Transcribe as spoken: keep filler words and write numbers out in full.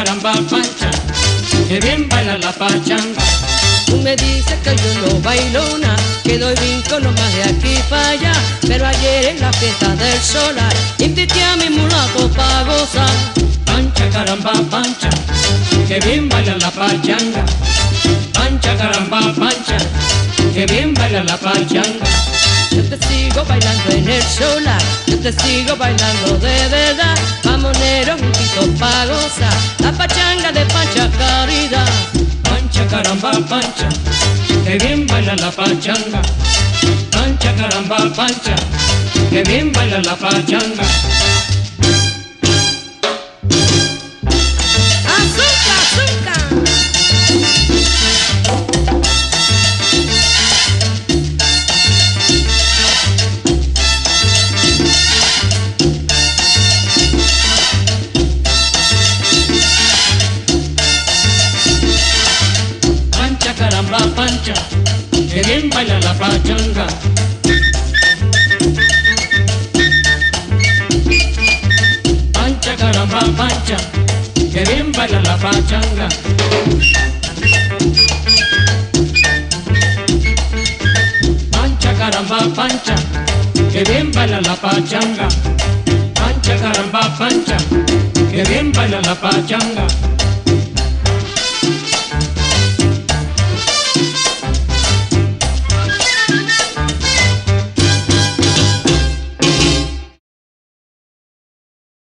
caramba, pancha, que bien baila la pachanga. Tú me dices que yo no bailo nada, que doy brinco nomás de aquí para allá. Pero ayer en la fiesta del solar invité a mi mulato pa' gozar. Pancha, caramba, pancha, que bien baila la pachanga. Pancha, caramba, pancha, que bien baila la pachanga. Yo te sigo bailando en el solar, yo te sigo bailando de verdad. Mamoneros juntitos pa' gozar la pachanga de Pancha Caridad. Pancha, caramba, pancha, que bien baila la pachanga. Pancha, caramba, pancha, que bien baila la pachanga. ¡Azúcar, azúcar! Pancha, caramba, pancha, que bien baila la pachanga. Pancha, caramba, pancha, que bien baila la pachanga. Pancha, caramba, pancha, que bien baila la pachanga. Pancha, caramba, pancha, que bien baila la pachanga.